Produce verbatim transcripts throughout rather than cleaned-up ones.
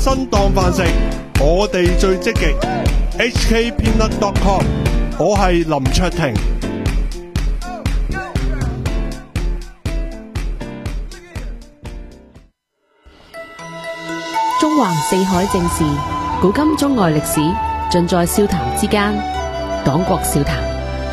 生當飯食，我哋最積極。H K Peanut dot com， 我係林卓廷。 中橫四海正事，古今中外歷史，盡在笑談之間。黨國笑談。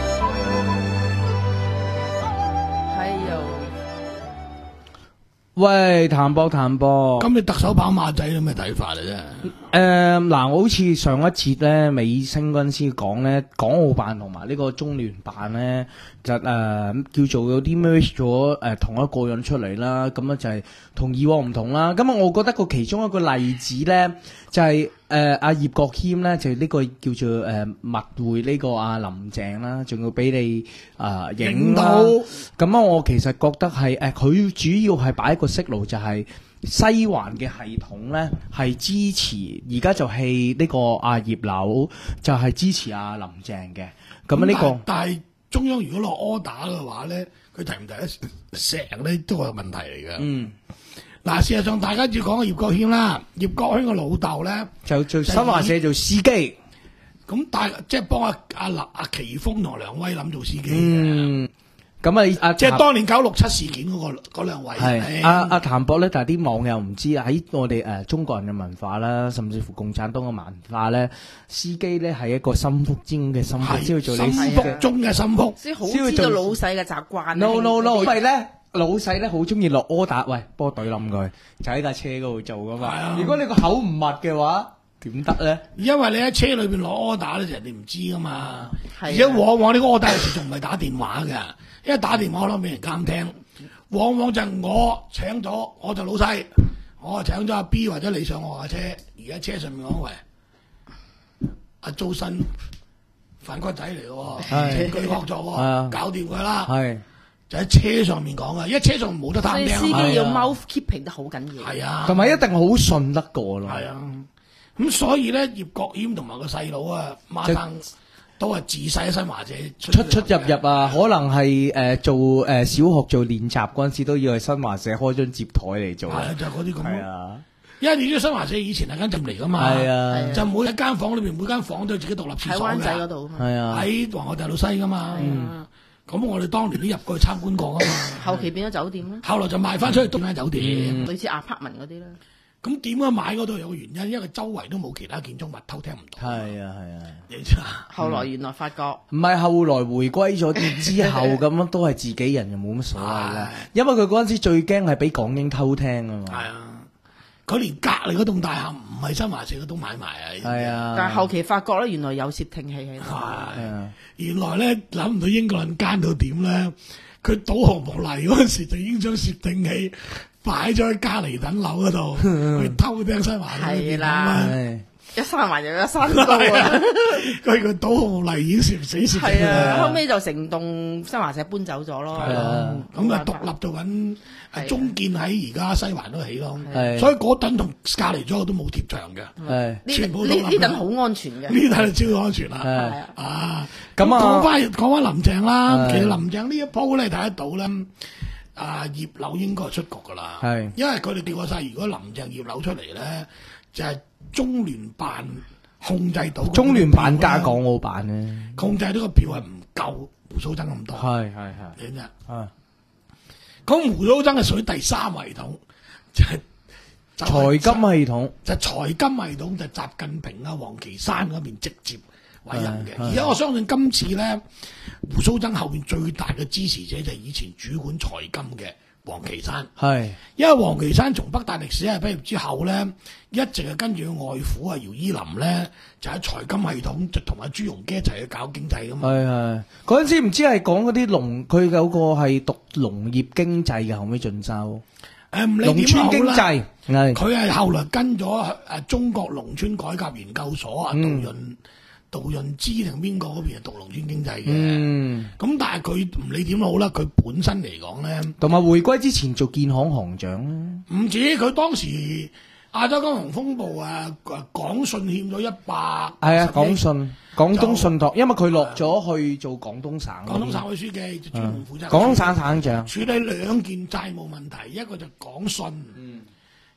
喂，譚博譚博， 咁你特首跑馬仔有咩睇法嚟啫？ 誒，嗱，我好似上一節咧尾聲嗰陣時講咧，港澳辦同埋呢個中聯辦咧，就誒、呃、叫做有啲 merge 咗誒同一個人出嚟啦，咁啊就係同以往唔同啦。咁啊，我覺得個其中一個例子咧，就係誒阿葉國謙咧，就呢、是、個叫做誒密會呢個阿林鄭啦，仲要俾你啊影到。咁啊，我其實覺得係誒佢主要係擺一個息路，就係、是。西環嘅系統咧係支持，而家就係呢個阿葉劉就係支持阿林鄭嘅。咁呢個但係中央如果落 order 嘅話咧，佢提唔提得成咧都係問題嚟嘅。嗯，嗱，事實上大家要講葉國謙啦，葉國謙個老豆咧就做新華社做司機， 咁但係即係幫阿阿林阿奇峰同梁威林做司機嘅。 嗯咁啊，阿即係當年九六七事件嗰、那個嗰兩位係阿阿譚博咧，但係啲網友唔知喺我哋誒、呃、中國人嘅文化啦，甚至乎共產黨嘅文化咧，司機咧係一個心腹中嘅心腹，先去做你心腹中嘅心腹， 先好知道老細嘅習慣。 No no no，因為咧老細咧好中意落 order，喂，幫我懟冧佢，就喺架車嗰度做噶嘛。啊、如果你個口唔密嘅話，點得咧？因為你喺車裏邊攞 order 咧，人哋唔知噶嘛。而且往往呢個 order 有時仲唔係打電話嘅。因為打電話可能俾人監聽，往往就係我請咗，我就老細，我請咗阿 B 或者你上我架車，而家車上面講喂，阿周身反骨仔嚟嘅，證據確鑿，搞掂佢啦，就喺車上面講啊，因為車上冇得探聽， 司機要 mouth keeping 得好緊要， 係啊， 同埋一定好信得過咯， 係啊，咁所以咧葉國謙同埋個細佬啊，孖生。都係自細喺新華社出出出入入啊，可能係誒、呃、做誒、呃、小學做練習嗰陣時都要去新華社開張接台嚟做，係啊，就嗰啲咁係啊， 因為你知新華社以前係間浸嚟噶嘛，係啊，就每一間房裏邊每間房都有自己獨立廁所嘅，喺灣仔嗰度，係啊，喺皇后大道西噶嘛，嗯，咁我哋當年都入過去參觀過噶嘛， 後期變咗酒店啦， 後來就賣翻出去東間酒店， 嗯、類似 apartment 嗰啲啦。 咁點解買嗰度有個原因，因為周圍都冇其他建築物，偷聽唔到。 係啊係啊， 你知啊？ 後來原來發覺唔係、嗯、後來回歸咗之後咁樣都係自己人，又冇乜所謂啦。因為佢嗰陣時最驚係俾港英偷聽啊嘛。係啊， 佢連隔離嗰棟大廈唔係新華社嗰棟買埋啊。 係啊， 但係後期發覺咧，原來有竊聽器喺度。 係啊，原來咧諗唔到英國人奸到點咧，佢導航幕嚟嗰陣時就已經將竊聽器擺咗喺嘉尼等樓嗰度，去偷聽新華社。係啦， 一閂埋就一閂到啊！ 佢個導航嚟已經攝死攝係啊，後尾就成棟新華社搬走咗咯。係啊， 咁啊獨立做緊，中建喺而家西環都起咯。所以嗰等同隔離咗都冇貼牆嘅。係，全部都呢等好安全嘅。 呢等超安全啦。係啊，咁啊講翻講翻林鄭啦，其實林鄭呢一鋪咧睇得到咧。啊葉劉應該係出局噶啦，係，因為佢哋調過晒，如果林鄭葉劉出嚟咧，就係、是、中聯辦控制到， 中聯辦加港澳辦咧， 控制到個票係唔夠胡鬚曾咁多，係係係，你知啊？咁胡鬚曾係屬於第三系統，就係、是、 財金系統， 就財、是、金系統就習近平啊、王岐山嗰邊直接委任嘅，而家我相信今次咧，胡鬚曾後邊最大嘅支持者就係以前主管財金嘅王岐山，係，因為王岐山從北大歷史系畢業之後咧，一直係跟住佢外父啊姚依林咧，就喺財金系統就同阿朱鎔基一齊去搞經濟噶嘛，係係，嗰陣時唔知係講嗰啲農，佢有個係讀農業經濟嘅，後尾進修。誒，唔理點好啦，農村經濟，佢係後來跟咗誒中國農村改革研究所啊，杜潤。杜潤之定邊個嗰邊係讀農村經濟嘅，咁、嗯、但係佢唔理點好啦，佢本身嚟講咧，同埋回歸之前做建行行長，唔止佢當時亞洲金融風暴啊，廣信欠咗一百，係啊，廣信廣東信託，因為佢落咗去做廣東省，廣東省委書記就專門負責廣東省省長，處理兩件債務問題，一個就廣信。嗯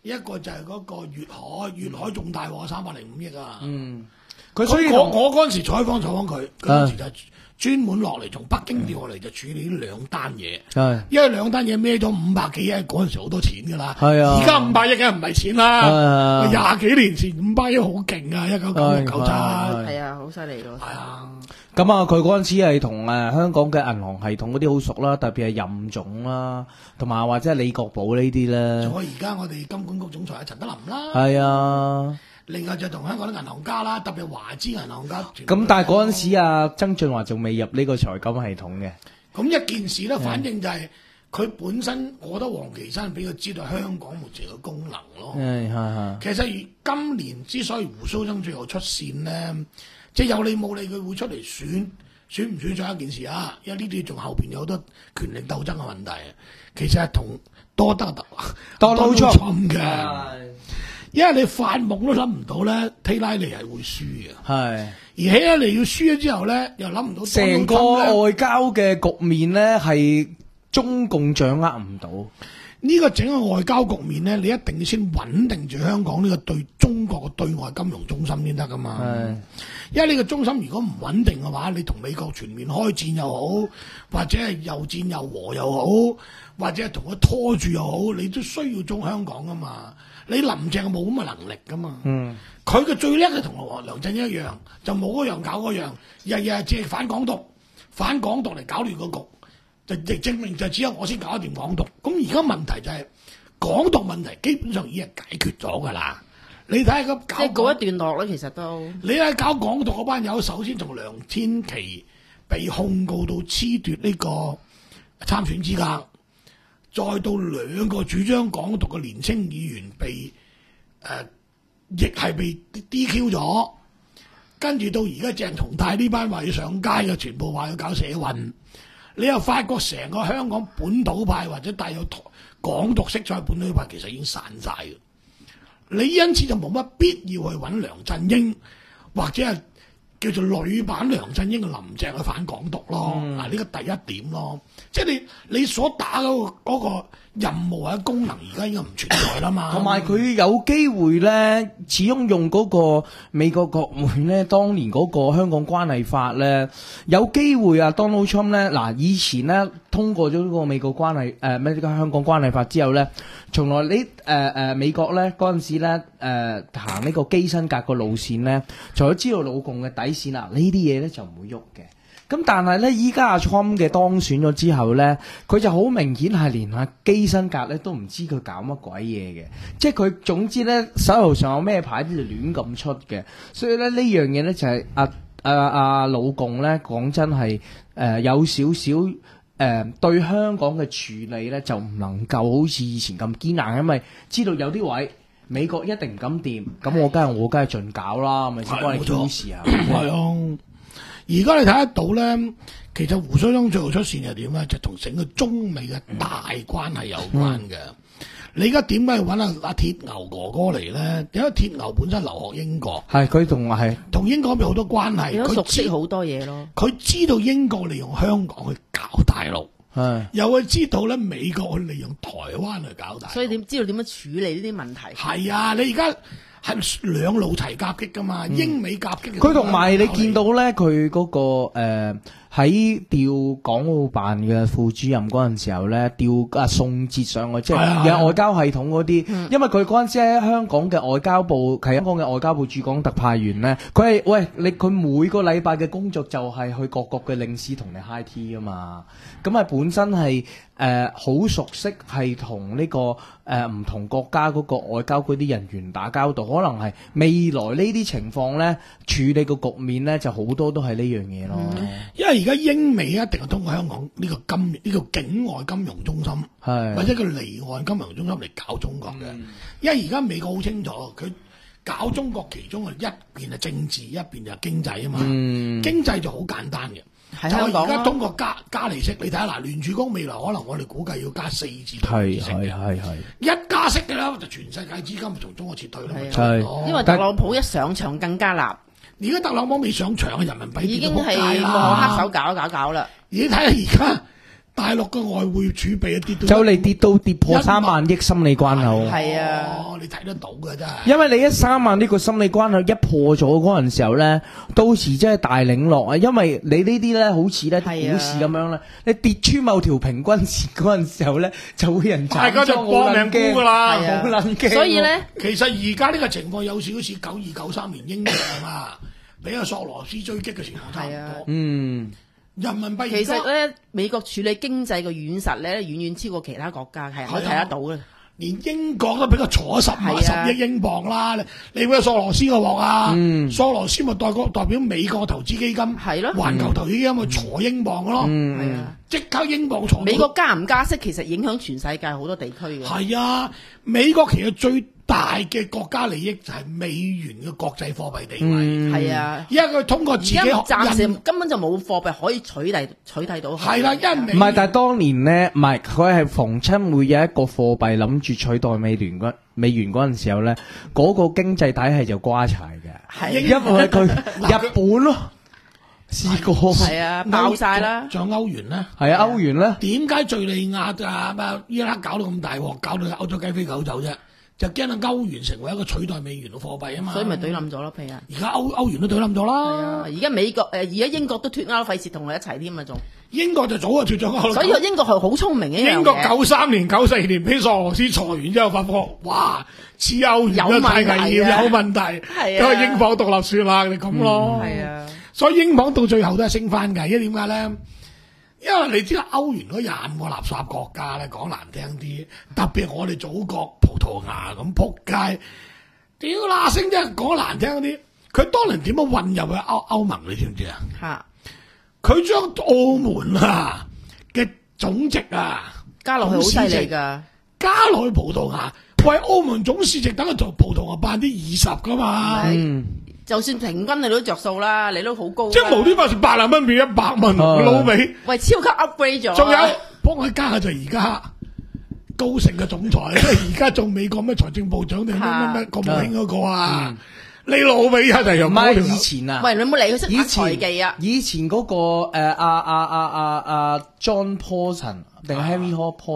一個就係嗰個粵海，粵海仲大鑊，三百零五億啊！ 嗯，佢所以我同我嗰陣時採訪採訪佢，佢嗰陣時就專門落嚟從北京調落嚟就處理呢兩單嘢。 係因為兩單嘢孭咗五百幾億，嗰陣時好多錢㗎啦。 係啊而家五百億梗係唔係錢係啦。 啊廿幾年前五百億好勁啊！一九九六九七。 係係啊，好犀利咯。 係啊。 咁啊，佢嗰陣時係同誒香港嘅銀行系統嗰啲好熟啦，特別係任總啦，同埋或者係李國寶呢啲咧。 仲有而家我哋金管局總裁阿陳德霖啦。 係啊。 另外就同香港啲銀行家啦，特別華資銀行家。 咁但係嗰陣時啊，曾俊華仲未入呢個財金系統嘅。 咁一件事咧，反正就係佢本身，我覺得黃岐山俾佢知道香港目前嘅功能咯。 係係係。 其實今年之所以胡鬚曾最後出線咧，即係有理冇理，佢會出嚟選，選唔選上一件事啊？因為呢啲仲後邊有好多權力鬥爭嘅問題。其實係同多得特多撈錯嘅。因為你發夢都諗唔到咧，希拉里係會輸嘅。 係。 而希拉里要輸咗之後咧，又諗唔到成個外交嘅局面咧，係中共掌握唔到。 呢個整個外交局面咧，你一定要先穩定住香港呢個對中國嘅對外金融中心先得噶嘛。係。因為呢個中心如果唔穩定嘅話，你同美國全面開戰又好，或者係又戰又和又好，或者係同佢拖住又好，你都需要中香港噶嘛。你林鄭冇咁嘅能力噶嘛？嗯，佢嘅最叻係同梁振英一樣，就冇嗰樣搞嗰樣，日日借反港獨、反港獨嚟搞亂個局，就亦證明就只有我先搞得掂港獨。咁而家問題就係、是、港獨問題基本上已經係解決咗噶啦。你睇下咁搞， 即係告一段落咧，其實都你睇搞港獨嗰班友，首先從梁天琦被控告到褫奪呢個參選資格。再到兩個主張港獨嘅年青議員被誒，亦、呃、係被 D Q 咗，跟住到而家鄭松泰呢班話要上街嘅，全部話要搞社運。你又發覺成個香港本土派或者帶有港獨色彩本土派，其實已經散晒嘅。你因此就冇乜必要去揾梁振英或者係叫做女版梁振英嘅林鄭去反港獨咯。嗱、嗯，呢個第一點咯。即係你你所打嗰個嗰個任務或者功能，而家應該唔存在啦嘛。 同埋佢有機會咧，始終用嗰個美國國會咧，當年嗰個香港關係法咧，有機會啊 Donald Trump 咧，嗱以前咧通過咗呢個美國關係誒咩呢個香港關係法之後咧，從來你誒誒美國咧嗰陣時咧誒行呢個基辛格個路線咧，除咗知道老共嘅底線啦，呢啲嘢咧就唔會喐嘅。咁但係咧，依家阿 Trump 嘅當選咗之後咧，佢就好明顯係連阿基辛格咧都唔知佢搞乜鬼嘢嘅，即係佢總之咧手頭上有咩牌子就亂咁出嘅，所以咧呢樣嘢咧就係阿阿阿老共咧講真係誒、呃、有少少誒、呃、對香港嘅處理咧就唔能夠好似以前咁堅硬，因為知道有啲位美國一定唔敢掂，咁我梗係我梗係盡搞啦，咪先幫你挑事啊， 係啊。而家你睇得到咧，其實胡鬚曾最後出線係點咧？就同整個中美嘅大關係有關嘅。嗯、你而家點解要揾阿阿鐵牛哥哥嚟咧？因為鐵牛本身留學英國， 係佢同係同英國有好多關係， 佢熟悉好多嘢咯。 佢知道英國利用香港去搞大陸，係又會知道咧美國去利用台灣去搞大陸， 所以點知道點樣處理呢啲問題？ 係啊，你而家。係兩路齊夾擊噶嘛，嗯、英美夾擊。 佢同埋你見到咧，佢嗰、那個誒喺調港澳辦嘅副主任嗰陣時候咧，調啊宋哲上去，即係有外交系統嗰啲。嗯、因為佢嗰陣時喺香港嘅外交部，係香港嘅外交部駐港特派員咧，佢係喂你佢每個禮拜嘅工作就係去各國嘅領事同你 high tea 啊嘛，咁係本身係。誒好、呃、熟悉係同呢個誒唔、呃、同國家嗰個外交嗰啲人員打交道，可能係未來呢啲情況咧處理個局面咧就好多都係呢樣嘢咯。嗯、因為而家英美一定係通過香港呢個金呢、呢個境外金融中心，係或者個離岸金融中心嚟搞中國嘅。嗯、因為而家美國好清楚，佢搞中國其中係一邊係政治，一邊就係經濟啊嘛。嗯、經濟就好簡單嘅。就係而家通過加加利息，你睇下嗱，聯儲局未來可能我哋估計要加四至六厘息嘅，係係一加息嘅啦，就全世界資金從中國撤退啦。 係，因為特朗普一上場更加辣。 而家特朗普未上場嘅人民幣已經係幕後黑手搞搞搞啦。 而你睇下而家大陸嘅外匯儲備一跌到就嚟跌到跌破三萬億心理關口。 係啊， 哦，你睇得到嘅真係。 因為你一三萬呢個心理關口一破咗嗰陣時候咧，到時真係大領落啊！因為你呢啲咧好似咧啲股市咁樣咧，你跌穿某條平均線嗰陣時候咧，就會人大家就搏命沽㗎啦， 係啊好撚驚。 所以咧， 其實而家呢個情況有少少似九二九三年英國啊，俾阿索羅斯追擊嘅情況差唔係啊多。 嗯。 人民幣其實咧，美國處理經濟嘅軟實咧，遠遠超過其他國家，係可以睇得到嘅。 連英國都俾佢坐十萬十係啊億英鎊啦，你你會有索羅斯個鑊啊？ 嗯索羅斯咪代個代表美國投資基金， 係咯環球投資基金去坐英鎊咯， 嗯係啊， 即刻英鎊坐到。 美國加唔加息，其實影響全世界好多地區嘅。 係啊，美國其實最大嘅國家利益就係美元嘅國際貨幣地位， 係啊， 因為佢通過而自己家暫時印根本就冇貨幣可以取代取代到佢。 係啦，因為美唔係，但係當年咧，唔係佢係逢親會有一個貨幣諗住取代美元嗰美元嗰陣時候咧，嗰、個經濟體系就瓜柴嘅， 係因為佢日本咯，試過係啊，爆晒啦。 仲有歐元咧。 係啊，歐元咧， 點解敍利亞啊、咩伊拉克搞到咁大鑊，搞到歐洲雞飛狗走啫？就驚到歐元成為一個取代美元嘅貨幣啊嘛。 所以咪懟冧咗咯，譬如啊。 而家歐歐元都懟冧咗係啦啊，。而家美國誒，而家英國都脱歐，費事同佢一齊添啊，仲。 英國就早就脱咗歐啦。 所以英國係好聰明嘅一樣嘢。 英國九三年、九四年俾索羅斯裁完之後，發覺哇，黐歐元都太危險， 有問題啊有問題。 係啊咁啊，英鎊獨立算啦，你咁咯。 係啊， 所以英鎊到最後都係升翻㗎，因為點解咧？因為你知道歐元嗰廿五個垃圾國家咧，講難聽啲，特別我哋祖國葡萄牙咁撲街，屌啦聲啫！講難聽啲，佢當年點樣混入去歐歐盟，你知唔知啊？ 嚇佢將澳門啊嘅總值啊加落去好犀利㗎。 加落去葡萄牙，喂，澳門總市值等佢做葡萄牙百分之二十㗎嘛。 嗯， 就算平均你都着數啦，你都好高啦。 即係無端端八十蚊變一百蚊， 啊老味。 喂，超級 upgrade 咗啊。 仲有幫佢加嘅就係而家高盛嘅總裁，即係而家做美國咩財政部長定咩咩咩國務卿嗰個啊？你老味啊，就係唔係用嗰條以前啊， 喂，你冇理佢識以打財前技啊？ 以前嗰、個誒阿阿阿阿阿 John Paulson 定 Henry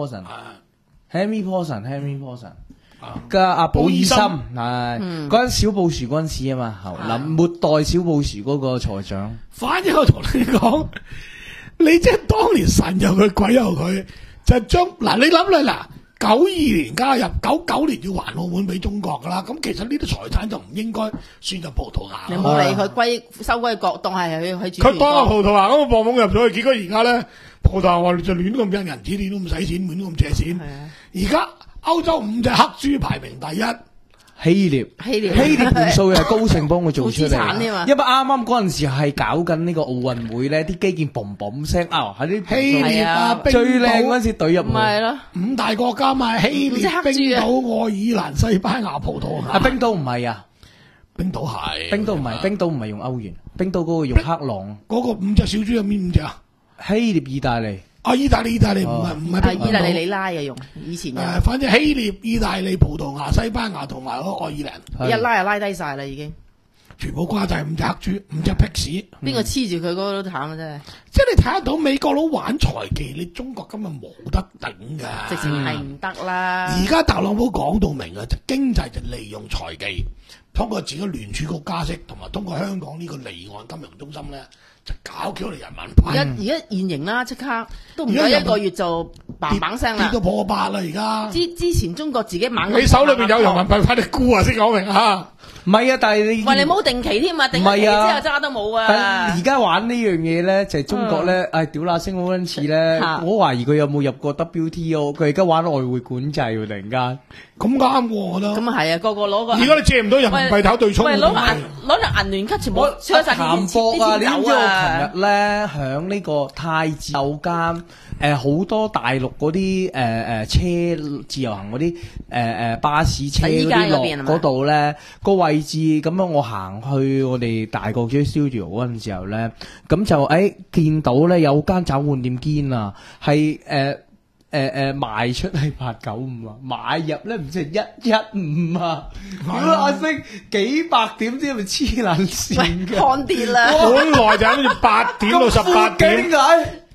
Paulson，Henry Paulson，Henry Paulson。嘅阿保爾森係嗰陣小布殊嗰陣時啊嘛，後臨末代小布殊嗰個財長。 反正我同你講，你即係當年神有佢鬼有佢，就將嗱你諗啦嗱，九二年加入，九九年要還澳門俾中國噶啦，咁其實呢啲財產就唔應該算入葡萄牙。 你冇理佢歸收歸國，當係去去主佢當個葡萄牙咁個磅懵入咗去，結果而家咧葡萄牙話就亂咁印銀紙，亂都唔使錢，亂咁借錢。而家歐洲五隻黑豬排名第一。 希臘， 希臘希臘盤數又係高盛幫佢做出負資產添嚟， 啊因為啱啱嗰陣時係搞緊呢個奧運會咧，啲基建嘣嘣聲啊，喺啲希臘啊， 係啊冰最靚嗰島陣時懟入唔係去。 咯， 五大國家嘛，希五隻臘、 黑豬啊冰島、愛爾蘭、西班牙、葡萄牙。 啊，冰島唔係啊， 冰島係， 冰島唔係，冰島唔係用歐元，冰島嗰個用克朗。 嗰個五隻小豬有邊五隻啊？ 希臘、意大利， 啊，意大利、意大利唔哦係唔係啊， 冰島意大利里拉嘅用，以前有誒，反正希臘、意大利、葡萄牙、西班牙同埋嗰個愛爾蘭， 一拉就拉低晒啦，已經。 全部瓜晒五隻黑豬，五隻僻屎。 邊個黐住佢嗰個都慘啊！真係， 即係你睇得到美國佬玩財技，你中國根本冇得頂㗎。 直情係唔得啦。 而家特朗普講到明啊，就經濟就利用財技，通過自己聯儲局加息，同埋通過香港呢個離岸金融中心咧，就搞起嚟人民幣。 而家而家現形啦，即刻都唔夠一個月就砰砰聲啦跌到。破百啦！而家之之前中國自己猛咁你手裏邊有人民幣，快啲沽啊！先講明啊！ 唔係啊，但係你喂，你冇定期添啊，定咗期之後揸都冇但啊而！家玩呢樣嘢咧，就係中國咧，唉，屌乸聲好撚似咧， 嚇我懷疑佢有冇入過 W T O，佢而家玩外匯管制喎，突然間。 咁啱喎，我覺得。 咁啊係啊，個個攞個。 而家你借唔到人民幣頭對沖喂， 喎， 攞銀攞條銀聯卡全部我出晒談啲博啊！你知唔知我錢走琴日咧響呢個太子有間誒好多大陸嗰啲誒誒車自由行嗰啲誒誒巴士車嗰洗衣街啲落嗰邊係嘛嗰度咧個位置咁樣，我行去我哋大角咀 studio 嗰陣時候咧，咁就誒、哎、見到咧有間找換店堅啊，係誒。誒誒賣出係八九五啊，買入咧唔知係一一五啊，屌阿星幾百點知係咪黐撚線喂， 嘅？ 看跌啦！ 本來就諗住八點到十八點， 點解？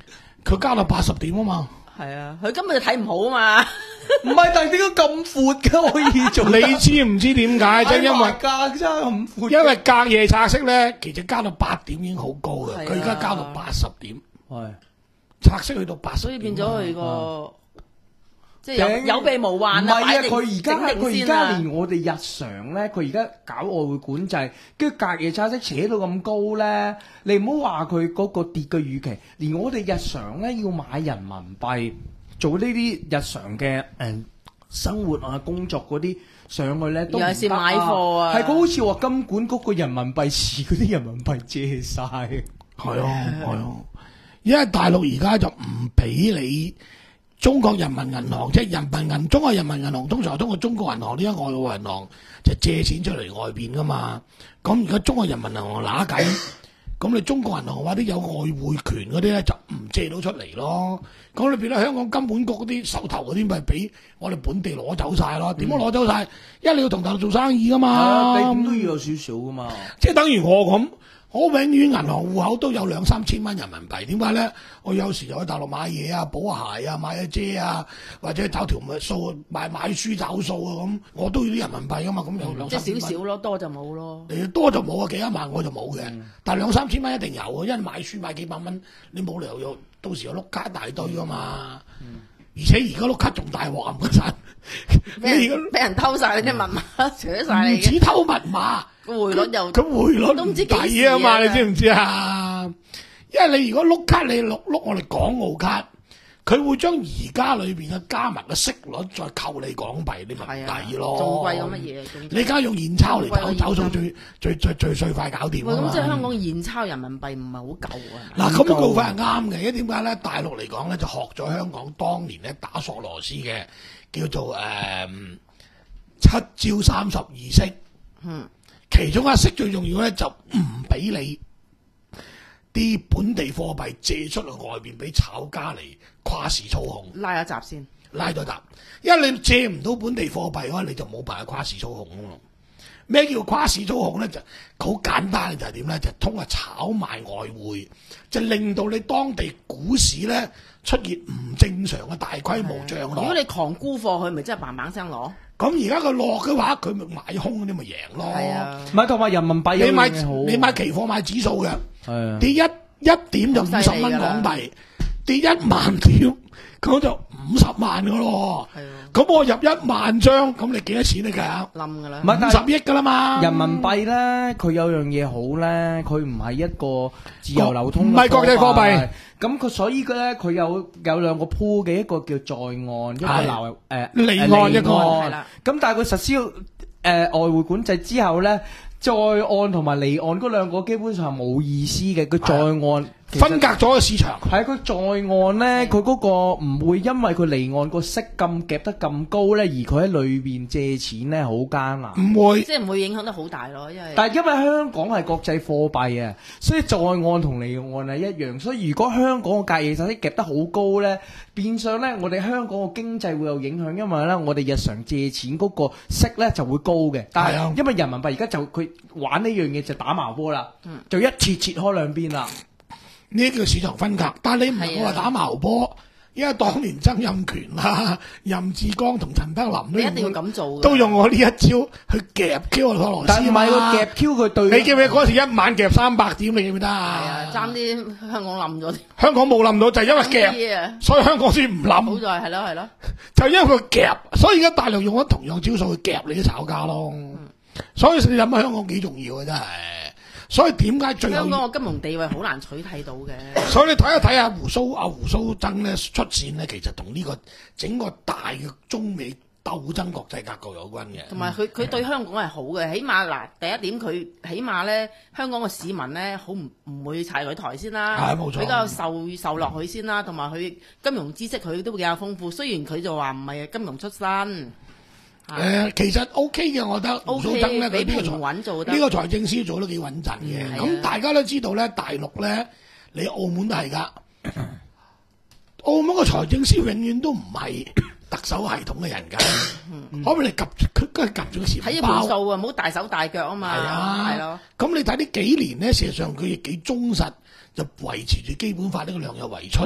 佢加到八十點啊嘛。 係啊，佢根本就睇唔好啊嘛。 唔係，但係點解咁闊嘅可以做得？ 你知唔知點解？即係因為價真係咁闊。 因為隔夜拆息咧，其實加到八點已經好高嘅， 係啊佢而家加到八十點， 係拆息去到八十， 所以變咗佢個即係頂有有備無患唔係啊！ 擺定佢而家整定佢而先啊家連我哋日常咧，佢而家搞外匯管制，跟住隔夜拆息扯到咁高咧，你唔好話佢嗰個跌嘅預期，連我哋日常咧要買人民幣做呢啲日常嘅誒、呃、生活啊工作嗰啲上去咧都唔得啊！ 尤其是買貨啊係佢好似話金管局個人民幣市嗰啲人民幣借晒。 係啊係啊，因為大陸而家就唔俾你中國人民銀行，即係人民銀中國人民銀行通常通過中國銀行呢間外匯銀行就借錢出嚟外邊噶嘛。咁而家中國人民銀行揦緊，咁你中國銀行話啲有外匯權嗰啲咧就唔借到出嚟咯。咁你變咗香港金管局嗰啲手頭嗰啲咪俾我哋本地攞走晒咯？點樣攞走晒？因為你要同大陸做生意噶嘛， 啊，你點都要有少少噶嘛。 即係等於我咁。我永遠銀行戶口都有兩三千蚊人民幣，點解咧？我有時就喺大陸買嘢啊、補鞋啊、買隻遮啊，或者找條數買買書找數啊咁，我都要啲人民幣噶嘛，咁有兩即三千蚊。 係少少咯，多就冇咯。 你多就冇啊，幾一萬我就冇嘅， 嗯但係兩三千蚊一定有啊，因為買書買幾百蚊，你冇理由有到時有碌卡一大堆噶嘛。 嗯、 而且而家碌卡仲大鑊啊！嗰陣俾你而人俾人偷晒你啲密碼，扯晒你唔止嘅偷密碼。 個匯率又咁匯率都唔知幾時抵啊嘛， 啊你知唔知啊？因為你如果碌卡，你碌碌我哋港澳卡，佢會將而家裏邊嘅加埋嘅息率再扣你港幣，你咪係啊， 抵咯。 仲貴過乜嘢？仲你而家用現鈔嚟仲貴過走走數現金最最最最最快搞掂喂， 啊嘛咁即係香港現鈔人民幣唔係好夠啊？ 嗱，咁嘅做法係啱嘅，因為點解咧？大陸嚟講咧，就學咗香港當年咧打索羅斯嘅叫做誒、嗯、七招三十二式。 嗯。 其中一式最重要咧，就唔俾你啲本地貨幣借出去外邊俾炒家嚟跨市操控， 拉一集先， 拉咗閘，因為你借唔到本地貨幣嘅話，你就冇辦法跨市操控咯。咩叫跨市操控咧？就好簡單，就係點咧？就通過炒賣外匯，就令到你當地股市咧出現唔正常嘅大規模漲落。 如果你狂沽貨，佢咪真係嘭嘭聲攞？ 咁而家佢落嘅話，佢咪買空嗰啲咪贏咯。 係啊， 唔係同埋人民幣有你買樣嘢好你買期貨買指數嘅， 係啊跌一一點就五十蚊港幣，跌一萬點咁就五十萬噶咯。 係啊， 咁我入一萬張，咁你幾多錢嚟㗎？ 冧㗎啦。 唔係但係五十億㗎啦嘛。 人民幣咧，佢有樣嘢好咧，佢唔係一個自由流通嘅唔係國際貨幣。 咁佢所以佢咧，佢有有兩個鋪嘅，一個叫在岸，一個流誒離岸一個係啦。 咁但係佢實施誒、呃、外匯管制之後咧，在岸同埋離岸嗰兩個基本上冇意思嘅。佢在岸分隔咗個市場。 係佢在岸咧，佢嗰個唔會因為佢離岸個息咁夾得咁高咧，而佢喺裏邊借錢咧好艱難。 唔會， 即係唔會影響得好大咯，因為但係因為香港係國際貨幣啊，所以在岸同離岸係一樣。所以如果香港個隔夜拆息夾得好高咧，變相咧我哋香港個經濟會有影響，因為咧我哋日常借錢嗰個息咧就會高嘅。但係啊係因為人民幣而家就佢玩呢樣嘢就打矛波啦，就一切切開兩邊啦。 呢叫市場分隔，但係你唔係我話打矛波，因為當年曾蔭權啦、任志剛同陳德霖都用你一定要咁做嘅， 都用我呢一招去夾 Q 個索羅斯但係唔係個嘛夾 Q 佢對， 你記唔記得嗰時一晚夾三百點？你記唔記得係啊啊，？爭啲香港冧咗啲。 香港冇冧到，就係因為爭夾， 啲啊所以香港先唔好冧。 在係咯係咯， 就因為佢夾，所以而家大陸用咗同樣招數去夾你啲炒家咯。所以你諗下香港幾重要啊，真係。所以點解最後？ 香港個金融地位好難取替到嘅。 所以你睇一睇阿胡蘇阿胡蘇曾咧出線咧，其實同呢個整個大嘅中美鬥爭國際格局有關嘅。 同埋佢佢對香港係好嘅，起碼嗱第一點佢起碼咧香港嘅市民咧好唔唔會踩佢台先啦， 係冇錯比較受受落佢先啦，同埋佢金融知識佢都比較豐富。雖然佢就話唔係金融出身。 誒、呃，其實 O K 嘅，我覺得胡蘇曾咧， 比佢呢個平穩做得呢個財政司做得幾穩陣嘅。咁、 嗯、 大家都知道咧，大陸咧，你澳門都係㗎。澳門個財政司永遠都唔係特首系統嘅人㗎，可唔可以夾佢佢夾咗錢包？ 睇盤數啊，唔好大手大腳啊嘛。 係啊， 係咯。 咁你睇呢幾年咧，事實上佢亦幾忠實，就維持住基本法呢個量入為出，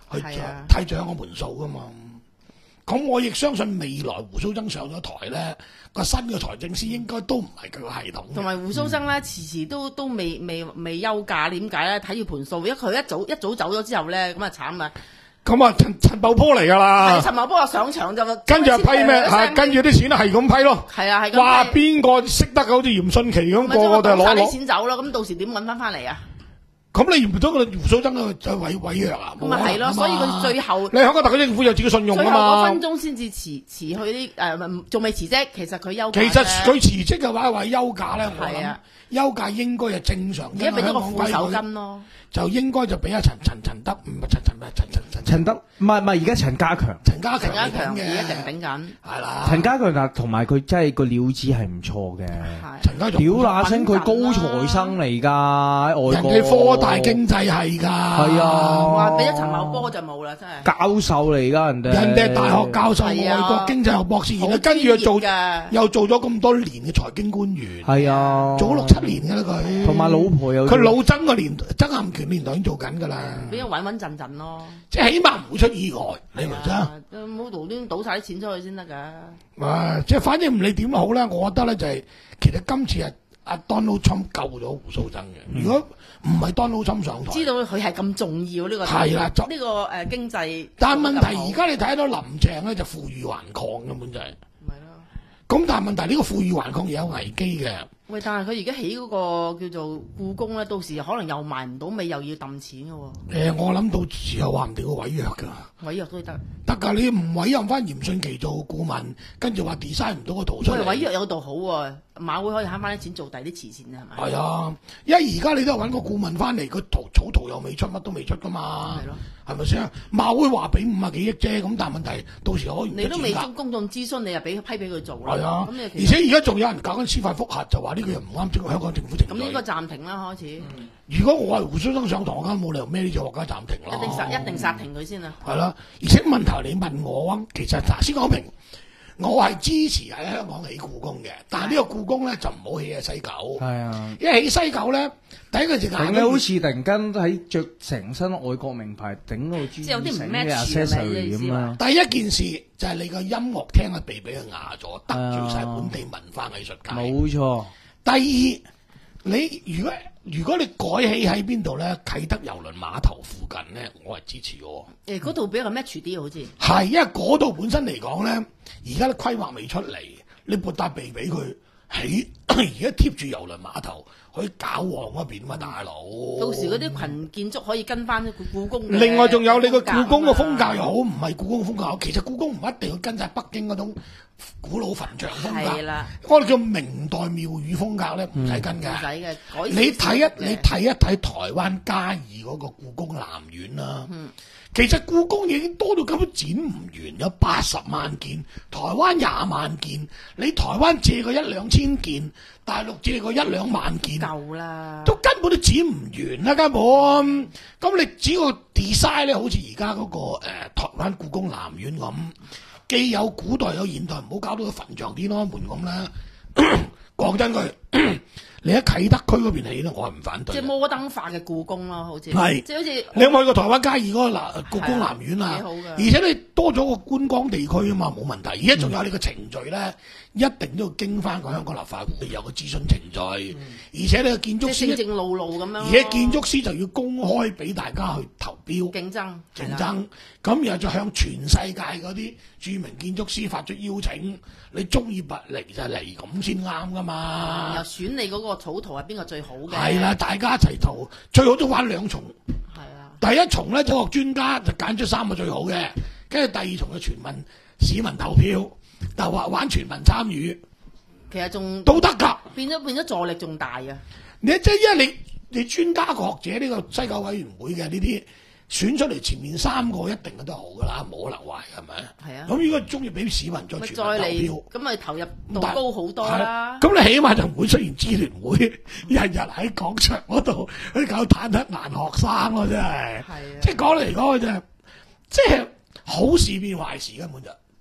去係啊睇獎個門數噶嘛。咁我亦相信未來胡鬚曾上咗台咧，個新嘅財政司應該都唔係佢個系統嘅。 同埋胡鬚曾咧，遲遲都都未未未休假，點解咧？睇住盤數，因為佢一早一早走咗之後咧，咁啊慘啊！ 咁啊，陳陳茂波嚟㗎啦， 陳茂波又上場就跟住批咩？係跟住啲錢係咁批咯。 係啊，係咁。 哇！邊個識得好似嚴迅奇咁，個個都係攞攞攞啲錢走咯，咁到時點揾翻翻嚟啊？ 咁你唔到個胡鬚曾就毀毀約啊？ 咁咪係咯，所以佢最後你香港特區政府有自己信用啊最後嗰嘛。 分鐘先至辭辭去啲誒，仲未辭職，其實佢休假其實佢辭職嘅話話休假咧，我諗係啊休假應該係正常。 而家俾咗個副手金咯。 就應該就俾阿陳陳陳德，唔係陳陳咩陳陳陳陳德，唔係唔係，而家陳家強， 陳家強陳家強嚟緊而家嘅， 定頂緊。 係啦。 陳家強嗱，同埋佢真係個料子係唔錯嘅。 係陳家強屌那聲，佢高材生嚟㗎，喺外國。 人哋科大經濟系㗎。 係啊， 哇！俾咗陳茂波就冇啦，真係。 教授嚟㗎人哋。 人哋係大學教授， 係啊外國經濟學博士，然後好跟住又做專業㗎又做咗咁多年嘅財經官員， 係啊， 做咗六七年㗎啦佢。 同埋老婆有佢老曾個年曾蔭權年代已經做緊㗎啦， 俾佢穩穩陣陣咯。 即係起碼唔會出意外，你明唔明啊？ 唔好無端倒晒啲錢出去先得㗎。 啊，即係反正唔理點都好咧，我覺得咧就係、其實今次係阿 Donald Trump 救咗胡鬚曾嘅。如果唔係 Donald Trump 上台， 知道佢係咁重要呢個係啦就呢個誒經濟。 但係問題而家你睇到林鄭咧就負隅頑抗根本就係、 咪咯。 咁但係問題呢個負隅頑抗有危機嘅。 喂，但係佢而家起嗰個叫做故宮咧，到時可能又賣唔到尾，又要揼錢嘅喎。 誒、我諗到時候話唔定會毀約㗎。 毀約都得。 得㗎，你唔委任翻嚴迅奇做顧問，跟住話 design 唔到個圖出喂， 嚟。 毀約有度好喎，馬會可以慳翻啲錢做第啲慈善啊，係咪？ 係啊，因為而家你都係揾個顧問翻嚟，個圖草圖又未出，乜都未出㗎嘛。 係咯。 係咪先？馬會話俾五啊幾億啫，咁但係問題到時可以唔出你都未錢㗎中公眾諮詢，你又俾批俾佢做啦。 係啊， 咁你而其實且而家仲有人搞緊司法覆核，就話呢個又唔啱整個香港政府程序。 咁應該暫停啦，開始。 如果我係胡鬚曾上台，我梗冇理由孭呢隻鑊梗係暫停啦。 一定殺一定殺停佢先啊！ 係啦，而且問題你問我啊，其實嗱先講明，我係支持喺香港起故宮嘅，但係呢個故宮咧就唔好起喺西九。 係啊。 因為起西九咧，第一個就頂咧好似突然間喺着成身外國名牌頂到即係有啲唔成 match 嘅 accessory 咁啊！ 第一件事就係你個音樂廳係被俾佢壓咗，得罪晒本地文化藝術界。 冇錯。 第二，你如果如果你改起喺邊度咧，啟德郵輪碼頭附近咧，我係支持嘅。 誒，嗰度比較 match 啲好似。 係，因為嗰度本身嚟講咧，而家啲規劃未出嚟，你撥笪地俾佢起，而家貼住郵輪碼頭，可以搞旺嗰邊嘛，大佬。 到時嗰啲群建築可以跟翻故故宮嘅。 另外仲有你個故宮嘅風格又好，唔係故宮風格好，其實故宮唔一定要跟晒北京嗰種古老墳場風格。 係啦， 我哋叫明代廟宇風格咧，唔使跟㗎。 唔使嘅，改你睇一少少嘅你睇一睇台灣嘉義嗰個故宮南院啦， 嗯其實故宮已經多到根本剪唔完，有八十萬件，台灣廿萬件，你台灣借個一兩千件，大陸借個一兩萬件， 夠啦。 都根本都剪唔完啦，根本。咁你只要 design 咧，好似而家嗰個誒、呃、台灣故宮南院咁，既有古代有現代，唔好搞到個墳場天安門咁啦。講真句。你喺啟德區嗰邊起咧，我係唔反對。 即係摩登化嘅故宮咯，好似係即係好似你有冇去過台灣嘉義嗰個南故宮南院啊？ 幾好㗎而且你多咗個觀光地區啊嘛，冇問題。而家仲有你個程序咧，一定都要經翻個香港立法會有個諮詢程序，而且你個建築師即係正正路路咁樣咯。 而且建築師就要公開俾大家去投標競爭競爭，咁然後就向全世界嗰啲著名建築師發出邀請，你中意拔嚟就嚟咁先啱噶嘛。 又選你嗰個草圖係邊個最好嘅？ 係啦，大家一齊投，最好都玩兩重。 係啊， 第一重咧，科學專家就揀出三個最好嘅，跟住第二重嘅全民市民投票，就話玩全民參與其實仲都得㗎。 變咗變咗助力仲大啊！ 你即係因為你你專家學者呢個西九委員會嘅呢啲選出嚟，前面三個一定都好㗎啦，冇可能壞係咪？ 係啊。 咁如果中意俾市民再咪全民再嚟投票， 咁咪投入度高好多啦。 咁你起碼就唔會出現支聯會日日喺廣場嗰度去搞坦克難學生咯，真係。 係啊。 即係講嚟講去就係，即係好事變壞事根本就。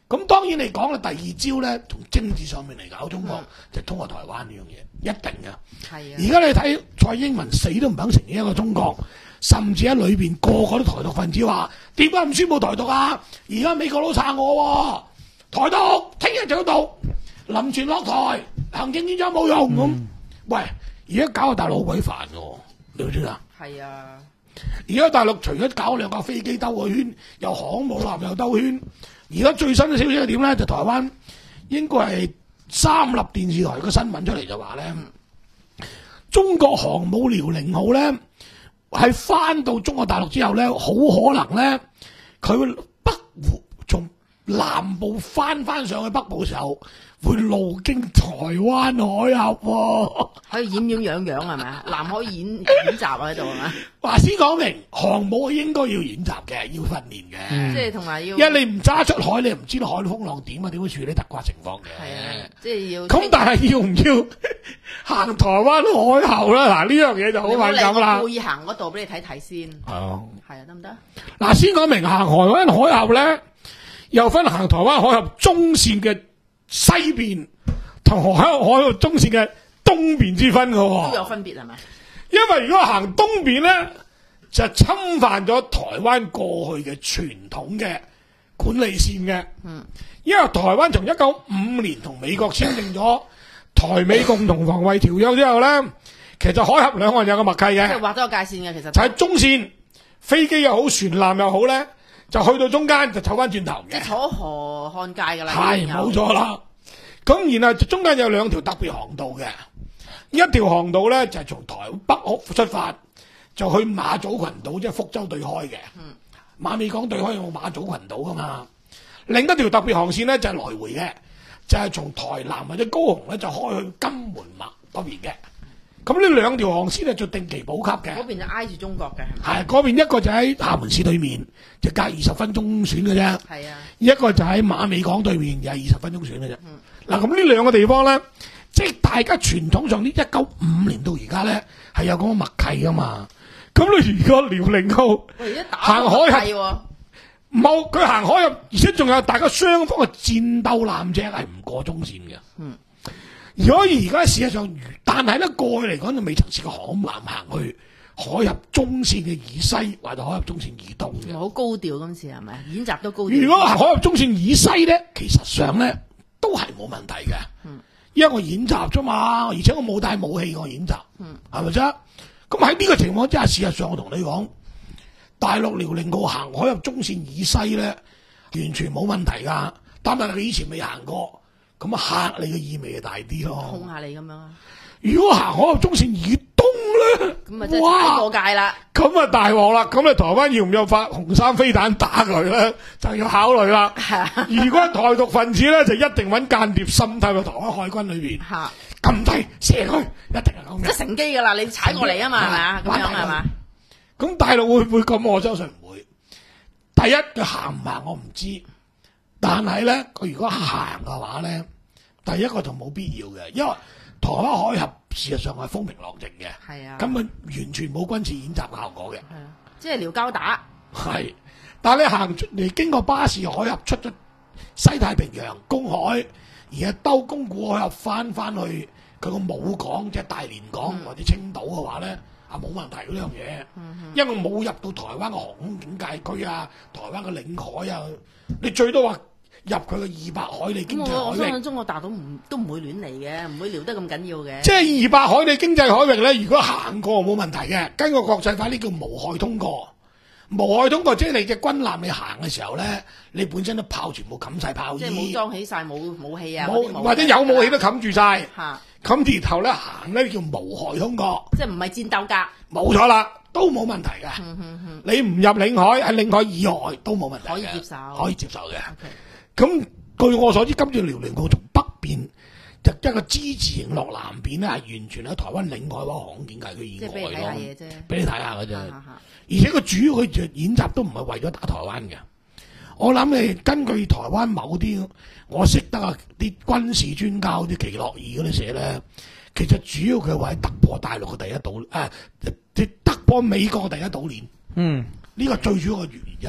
咁當然你講嘅第二招咧，從政治上面嚟搞中國，嗯、就通過台灣呢樣嘢，一定嘅。 係啊。 而家你睇蔡英文死都唔肯承認一個中國，甚至喺裏邊個個都台獨分子話：點解唔宣佈台獨啊？而家美國佬撐我喎，台獨聽日就要到，林全落台，行政院長冇用咁。嗯、喂，而家搞個大陸好鬼煩嘅，你知唔知啊？係啊。而家大陸除咗搞兩架飛機兜個圈，又航母艦又兜圈。而家最新嘅消息係點咧？就台灣應該係三立電視台個新聞出嚟就話咧，中國航母遼寧號咧係翻到中國大陸之後咧，好可能咧佢會北湖從南部翻翻上去北部嘅時候，會路經台灣海峽喎， 可以演演樣樣係咪啊？南海演演習喺度係咪？ 話先講明，航母應該要演習嘅，要訓練嘅， 嗯、即係同埋要。 因為你唔揸出海，你唔知道海風浪點啊，點會處理突發情況嘅。 係啊，即係要。咁但係要唔要行台灣海峽咧？嗱，呢樣嘢就好敏感啦。 會行嗰度俾你睇睇先。係啊，係啊，得唔得？ 嗱，先講明行台灣海峽咧，又分行台灣海峽中線嘅西邊同海海峽中線嘅東邊之分嘅喎。 都有分別係咪？ 因為如果行東邊咧，就侵犯咗台灣過去嘅傳統嘅管理線嘅。嗯，因為台灣從一九五五年同美國簽訂咗台美共同防衛條約之後咧，其實海峽兩岸有個默契嘅， 即係畫咗個界線嘅，其實就喺中線，飛機又好，船艦又好咧，就去到中間就走翻轉頭嘅， 即係楚河漢界㗎啦。 係冇錯啦。咁然後中間有兩條特別航道嘅，一條航道咧就係、是、從台北出發，就去馬祖群島，即係福州對開嘅。嗯，馬尾港對開有馬祖群島噶嘛。另一條特別航線咧就係、是、來回嘅，就係、是、從台南或者高雄咧就開去金門馬嗰邊嘅。咁呢兩條航線咧就定期補給嘅。嗰邊就挨住中國嘅。 係嗰邊一個就喺廈門市對面，就隔二十分鐘選嘅啫。 係啊。 一個就喺馬尾港對面，又係二十分鐘選嘅啫。嗯。嗱，咁呢兩個地方咧，即係大家傳統上呢一九五五年到而家咧係有咁嘅默契噶嘛。咁你如果遼寧號行海峽，冇佢行海峽，而且仲有大家雙方嘅戰鬥艦隻係唔過中線嘅。嗯。如果而家事實上，但係咧過去嚟講就未曾試過航母艦行去海峽中線嘅以西或者海峽中線以東嘅。 好高調今次係咪？演習都高調。 如果海峽中線以西咧，其實上咧都係冇問題嘅。嗯。因為我演習啫嘛，而且我冇帶武器我演習。嗯。係咪啫？咁喺呢個情況之下，事實上我同你講，大陸遼寧號行海峽中線以西咧，完全冇問題㗎。但係佢以前未行過。咁啊嚇你嘅意味就大啲咯， 控下你咁樣啊！ 如果行海峽中線以東咧， 咁啊真係踩過界啦！ 咁啊大鑊啦！咁你台灣要唔要發紅衫飛彈打佢咧？就要考慮啦。如果台獨分子咧，就一定揾間諜滲透到台灣海軍裏邊，撳低射佢，一定係咁嘅。 即係乘機㗎啦！你踩過嚟啊嘛，係咪啊？咁樣係嘛？ 咁大陸會唔會咁？我相信唔會。第一佢行唔行我唔知。但係咧，佢如果行嘅話咧，第一個就冇必要嘅，因為台灣海峽事實上係風平浪靜嘅，係啊，根本完全冇軍事演習嘅效果嘅，係啊， 即係撩交打。 係，但係你行嚟經過巴士海峽出咗西太平洋公海，而係兜宮古海峽翻翻去佢個母港，即係大連港、嗯、或者青島嘅話咧，啊冇問題呢樣嘢，嗯、因為冇入到台灣嘅航空警戒區啊，台灣嘅領海啊，你最多話。入佢個二百海里經濟海域， 我相信中國大陸唔都唔會亂嚟嘅，唔會撩得咁緊要嘅。 即係二百海里經濟海域咧，如果行過冇問題嘅，根據國際法呢叫無害通過。無害通過即係你嘅軍艦你行嘅時候咧，你本身啲炮全部冚晒炮衣， 即係冇裝起晒冇武器啊， 或者有武器都冚住晒。 嚇， 咁然後咧行咧叫無害通過， 即係唔係戰鬥格。冇錯啦，都冇問題嘅。嗯嗯嗯、你唔入領海喺領海以外都冇問題嘅， 可以接受， 可以接受嘅。咁、okay. 據我所知，今次遼寧號從北邊就一個之字形落南邊咧，係完全喺台灣領海或航空警戒區以外咯。即係俾你睇下嘢啫，俾你睇下嘅啫。而且佢主要佢演習都唔係為咗打台灣嘅。我諗你根據台灣某啲我識得啊啲軍事專家啲奇諾爾嗰啲寫咧，其實主要佢係為突破大陸嘅第一島誒，即、啊、突破美國嘅第一島鏈。嗯，呢個最主要嘅原因。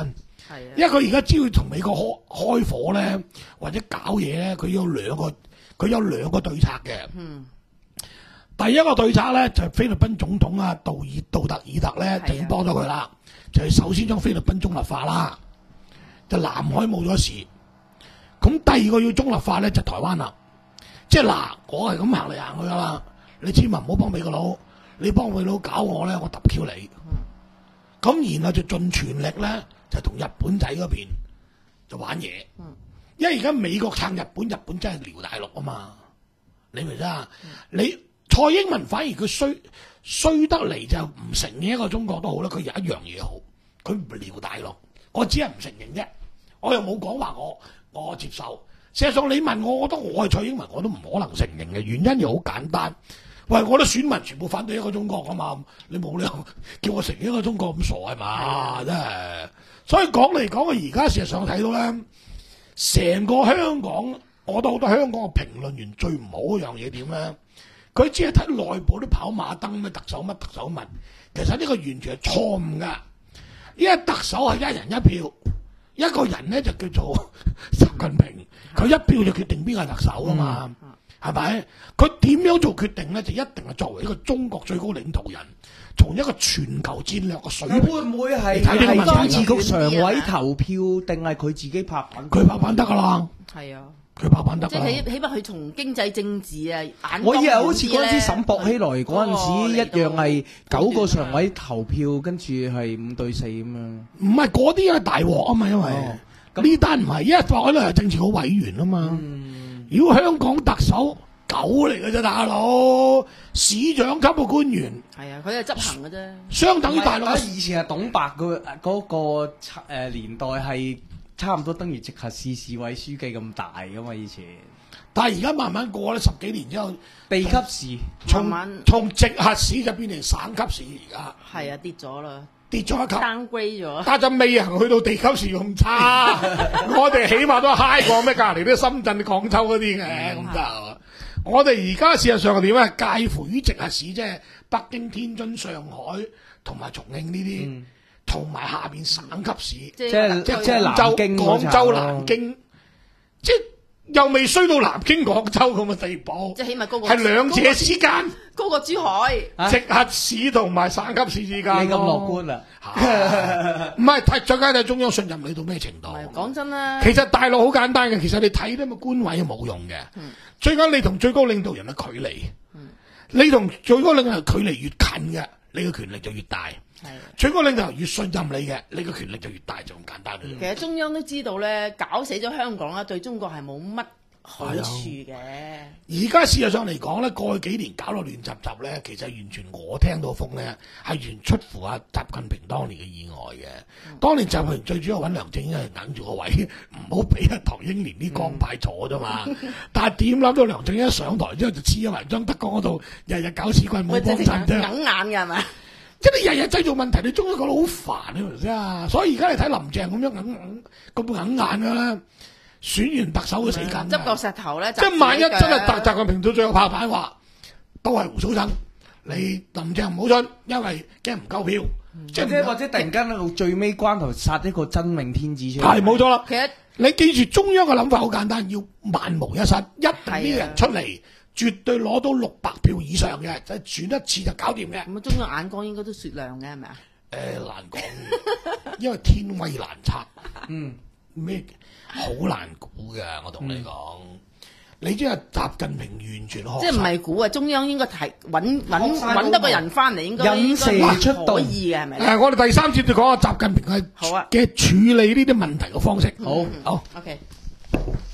係啊， 因為佢而家只要同美國開開火咧，或者搞嘢咧，佢有兩個佢有兩個對策嘅。 嗯。 第一個對策咧就係、菲律賓總統啊杜爾杜特爾特咧就已經幫咗佢啦，就係首先將菲律賓中立化啦，就南海冇咗事。咁第二個要中立化咧就台灣啦，即係嗱，我係咁行嚟行去噶啦，你千萬唔好幫美國佬，你幫美國佬搞我咧，我揼 Q 你。咁、嗯、然後就盡全力咧，就同日本仔嗰邊就玩嘢。嗯、因為而家美國撐日本，日本真係撩大陸啊嘛，你明唔明啊？嗯、你蔡英文反而佢衰衰得嚟就唔承認一個中國都好啦，佢有一樣嘢好，佢唔撩大陸，我只係唔承認啫，我又冇講話我我接受。事實上你問我，我覺得我係蔡英文，我都唔可能承認嘅，原因又好簡單。喂，我啲選民全部反對一個中國啊嘛，你冇理由叫我承認一個中國咁傻係嘛？真係。所以講嚟講去，而家事實上睇到咧，成個香港，我覺得好多香港嘅評論員最唔好嗰樣嘢點咧？佢只係睇內部啲跑馬燈咩特首乜特首乜，其實呢個完全係錯誤㗎。因為特首係一人一票，一個人咧就叫做習近平，佢一票就決定邊個係特首啊嘛，係咪、嗯？佢點樣做決定咧？就一定係作為一個中國最高領導人，從一個全球戰略嘅水平， 會唔會係睇呢個問題？ 當時局常委投票定係佢自己拍板？ 佢拍板得㗎啦。 係啊。 佢拍板得即係起起碼佢從經濟政治啊眼光， 我以為好似嗰陣時沈博熙來嗰陣時一樣係九個常委投票，跟住係五對四咁樣。 唔係嗰啲係大鑊啊嘛，因為呢單唔係，因為博熙來係政治局委員啊嘛。嗯、如果香港特首狗嚟嘅啫，大佬市長級嘅官員。係啊，佢係執行嘅啫。相等於大陸以前係董伯嘅嗰個誒年代係。差唔多等於直轄市市委書記咁大噶嘛以前， 但係而家慢慢過咧，十幾年之後， 地級市從從直轄市就變成省級市，而家係啊跌咗啦， 跌咗一級 downgrade 咗， 但就未行去到地級市咁差，我哋起碼都 high 過咩隔離啲深圳、廣州嗰啲嘅咁就，我哋而家事實上係點咧？介乎於直轄市，即係北京、天津、上海同埋重慶呢啲。嗯同埋下邊省級市， 即係即係南京、 廣州、南京，即係又未衰到南京、廣州咁嘅地步， 即係起碼高過係兩者之間， 高過珠海、 直轄市同埋省級市之間。 你咁樂觀啦？ 唔係睇再加睇中央信任你到咩程度？ 講真啦， 其實大陸好簡單嘅，其實你睇啲咁嘅官位係冇用嘅，嗯、最緊你同最高領導人嘅距離，嗯、你同最高領導人距離越近嘅，你嘅權力就越大。係最高領導人越信任你嘅，你嘅權力就越大，就咁簡單。 其實中央都知道咧，搞死咗香港啦，對中國係冇乜好處嘅。 而家事實上嚟講咧，過去幾年搞到亂雜雜咧，其實完全我聽到風咧係完出乎阿習近平當年嘅意外嘅。嗯、當年習近平最主要揾梁振英係揞住個位，唔好俾阿唐英年啲江派坐啫嘛。嗯、但係點諗到梁振英一上台之後就黐咗埋張德江嗰度，日日搞屎棍冇幫襯啫， 硬眼嘅係咪？ 即係你日日製造問題，你終於覺得好煩，你明唔明啊？所以而家你睇林鄭咁樣硬硬咁硬眼噶啦，選完特首都死緊， 執個石頭咧。 即係萬一真係習習近平到最後拍板話，都係胡鬚生，你林鄭唔好信，因為驚唔夠票。 嗯、即係或者突然間到最尾關頭殺一個真命天子出嚟。 係冇錯啦。 其實你記住中央嘅諗法好簡單，要萬無一失，一定呢個人出嚟。絕對攞到六百票以上嘅，就係選一次就搞掂嘅。 咁啊，中央眼光應該都雪亮嘅，係咪啊？ 誒、呃，難講，因為天威難測。嗯，咩好難估嘅，我同你講。嗯、你知係習近平完全學， 即係唔係估啊？中央應該提揾揾揾得個人翻嚟，應該引蛇出洞可以嘅，係咪？ 誒、呃，我哋第三節就講下習近平嘅好啊嘅處理呢啲問題嘅方式。 好， 好，OK。